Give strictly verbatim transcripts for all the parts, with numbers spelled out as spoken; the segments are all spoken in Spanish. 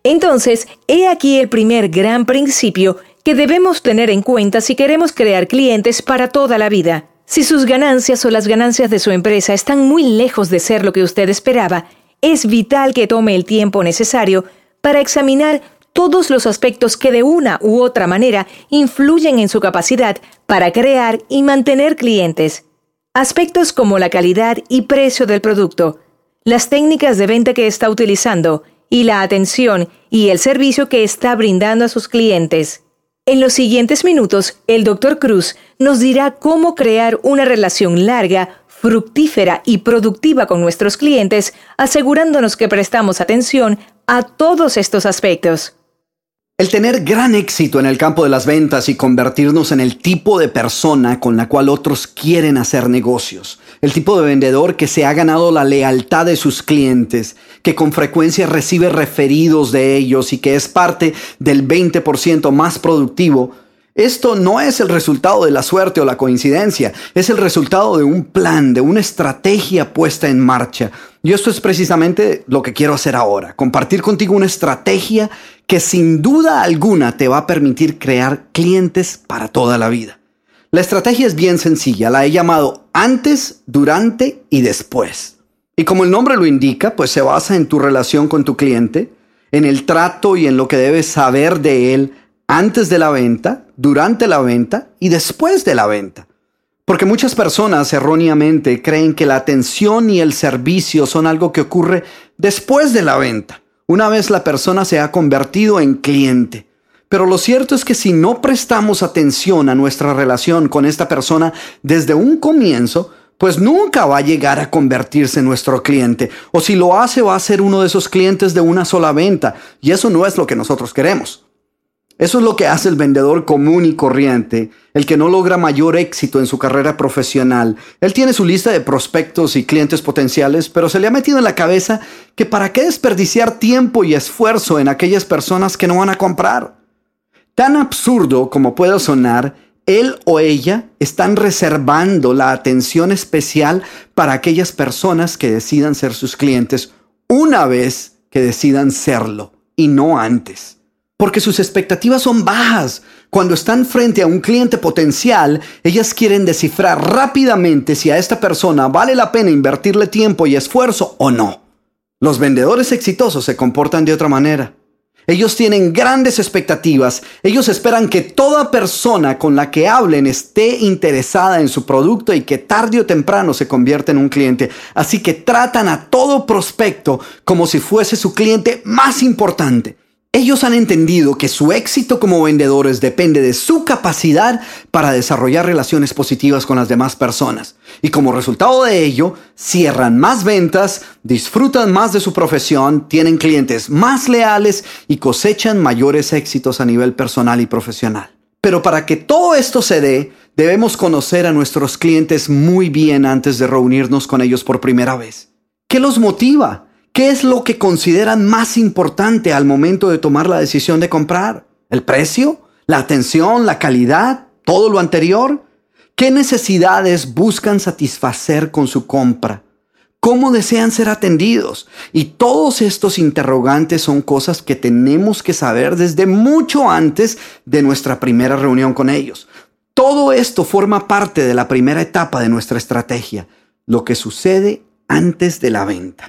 Entonces, he aquí el primer gran principio que debemos tener en cuenta si queremos crear clientes para toda la vida. Si sus ganancias o las ganancias de su empresa están muy lejos de ser lo que usted esperaba, es vital que tome el tiempo necesario para examinar todos los aspectos que de una u otra manera influyen en su capacidad para crear y mantener clientes. Aspectos como la calidad y precio del producto, las técnicas de venta que está utilizando y la atención y el servicio que está brindando a sus clientes. En los siguientes minutos, el doctor Cruz nos dirá cómo crear una relación larga, fructífera y productiva con nuestros clientes, asegurándonos que prestamos atención a todos estos aspectos. El tener gran éxito en el campo de las ventas y convertirnos en el tipo de persona con la cual otros quieren hacer negocios. El tipo de vendedor que se ha ganado la lealtad de sus clientes, que con frecuencia recibe referidos de ellos y que es parte del veinte por ciento más productivo. Esto no es el resultado de la suerte o la coincidencia, es el resultado de un plan, de una estrategia puesta en marcha. Y esto es precisamente lo que quiero hacer ahora, compartir contigo una estrategia que sin duda alguna te va a permitir crear clientes para toda la vida. La estrategia es bien sencilla, la he llamado antes, durante y después. Y como el nombre lo indica, pues se basa en tu relación con tu cliente, en el trato y en lo que debes saber de él antes de la venta, durante la venta y después de la venta. Porque muchas personas erróneamente creen que la atención y el servicio son algo que ocurre después de la venta, una vez la persona se ha convertido en cliente. Pero lo cierto es que si no prestamos atención a nuestra relación con esta persona desde un comienzo, pues nunca va a llegar a convertirse en nuestro cliente. O si lo hace, va a ser uno de esos clientes de una sola venta. Y eso no es lo que nosotros queremos. Eso es lo que hace el vendedor común y corriente, el que no logra mayor éxito en su carrera profesional. Él tiene su lista de prospectos y clientes potenciales, pero se le ha metido en la cabeza que para qué desperdiciar tiempo y esfuerzo en aquellas personas que no van a comprar. Tan absurdo como pueda sonar, él o ella están reservando la atención especial para aquellas personas que decidan ser sus clientes una vez que decidan serlo y no antes. Porque sus expectativas son bajas. Cuando están frente a un cliente potencial, ellas quieren descifrar rápidamente si a esta persona vale la pena invertirle tiempo y esfuerzo o no. Los vendedores exitosos se comportan de otra manera. Ellos tienen grandes expectativas. Ellos esperan que toda persona con la que hablen esté interesada en su producto y que tarde o temprano se convierta en un cliente. Así que tratan a todo prospecto como si fuese su cliente más importante. Ellos han entendido que su éxito como vendedores depende de su capacidad para desarrollar relaciones positivas con las demás personas. Y como resultado de ello, cierran más ventas, disfrutan más de su profesión, tienen clientes más leales y cosechan mayores éxitos a nivel personal y profesional. Pero para que todo esto se dé, debemos conocer a nuestros clientes muy bien antes de reunirnos con ellos por primera vez. ¿Qué los motiva? ¿Qué es lo que consideran más importante al momento de tomar la decisión de comprar? ¿El precio? ¿La atención? ¿La calidad? ¿Todo lo anterior? ¿Qué necesidades buscan satisfacer con su compra? ¿Cómo desean ser atendidos? Y todos estos interrogantes son cosas que tenemos que saber desde mucho antes de nuestra primera reunión con ellos. Todo esto forma parte de la primera etapa de nuestra estrategia, lo que sucede antes de la venta.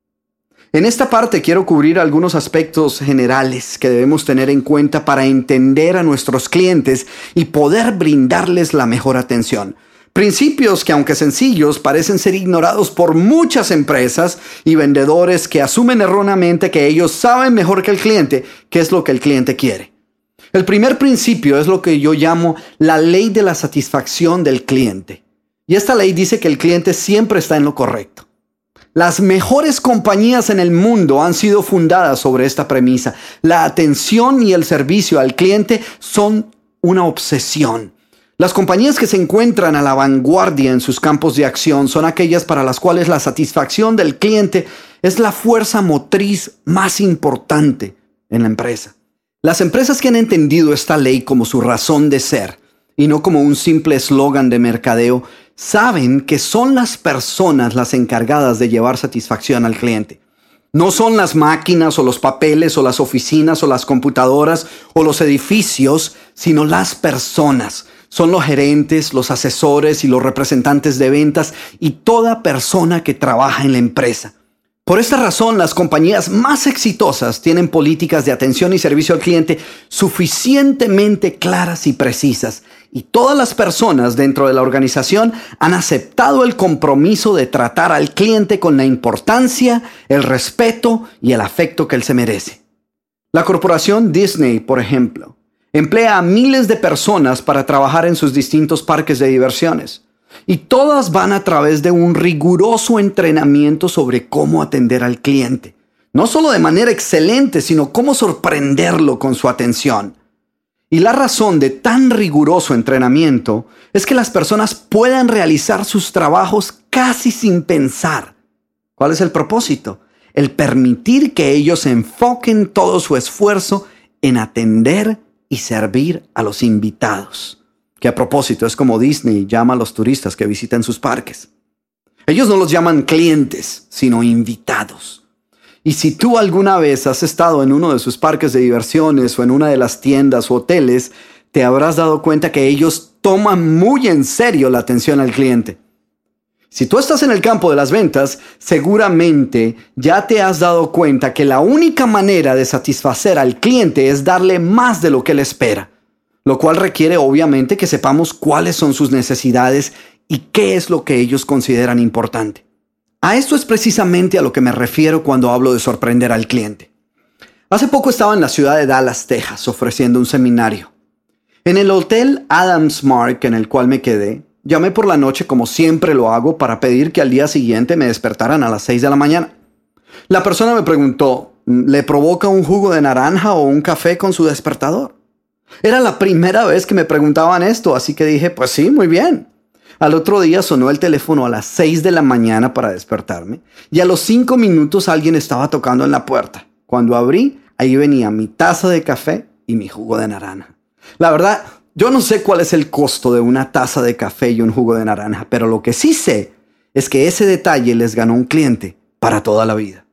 En esta parte quiero cubrir algunos aspectos generales que debemos tener en cuenta para entender a nuestros clientes y poder brindarles la mejor atención. Principios que, aunque sencillos, parecen ser ignorados por muchas empresas y vendedores que asumen erróneamente que ellos saben mejor que el cliente qué es lo que el cliente quiere. El primer principio es lo que yo llamo la ley de la satisfacción del cliente. Y esta ley dice que el cliente siempre está en lo correcto. Las mejores compañías en el mundo han sido fundadas sobre esta premisa. La atención y el servicio al cliente son una obsesión. Las compañías que se encuentran a la vanguardia en sus campos de acción son aquellas para las cuales la satisfacción del cliente es la fuerza motriz más importante en la empresa. Las empresas que han entendido esta ley como su razón de ser y no como un simple eslogan de mercadeo, saben que son las personas las encargadas de llevar satisfacción al cliente. No son las máquinas o los papeles o las oficinas o las computadoras o los edificios, sino las personas. Son los gerentes, los asesores y los representantes de ventas y toda persona que trabaja en la empresa. Por esta razón, las compañías más exitosas tienen políticas de atención y servicio al cliente suficientemente claras y precisas. Y todas las personas dentro de la organización han aceptado el compromiso de tratar al cliente con la importancia, el respeto y el afecto que él se merece. La corporación Disney, por ejemplo, emplea a miles de personas para trabajar en sus distintos parques de diversiones. Y todas van a través de un riguroso entrenamiento sobre cómo atender al cliente. No solo de manera excelente, sino cómo sorprenderlo con su atención. Y la razón de tan riguroso entrenamiento es que las personas puedan realizar sus trabajos casi sin pensar. ¿Cuál es el propósito? El permitir que ellos enfoquen todo su esfuerzo en atender y servir a los invitados. Que a propósito es como Disney llama a los turistas que visitan sus parques. Ellos no los llaman clientes, sino invitados. Y si tú alguna vez has estado en uno de sus parques de diversiones o en una de las tiendas o hoteles, te habrás dado cuenta que ellos toman muy en serio la atención al cliente. Si tú estás en el campo de las ventas, seguramente ya te has dado cuenta que la única manera de satisfacer al cliente es darle más de lo que él espera. Lo cual requiere obviamente que sepamos cuáles son sus necesidades y qué es lo que ellos consideran importante. A esto es precisamente a lo que me refiero cuando hablo de sorprender al cliente. Hace poco estaba en la ciudad de Dallas, Texas, ofreciendo un seminario. En el hotel Adams Mark en el cual me quedé, llamé por la noche como siempre lo hago para pedir que al día siguiente me despertaran a las seis de la mañana. La persona me preguntó, ¿le provoca un jugo de naranja o un café con su despertador? Era la primera vez que me preguntaban esto, así que dije, pues sí, muy bien. Al otro día sonó el teléfono a las seis de la mañana para despertarme y a los cinco minutos alguien estaba tocando en la puerta. Cuando abrí, ahí venía mi taza de café y mi jugo de naranja. La verdad, yo no sé cuál es el costo de una taza de café y un jugo de naranja, pero lo que sí sé es que ese detalle les ganó un cliente para toda la vida.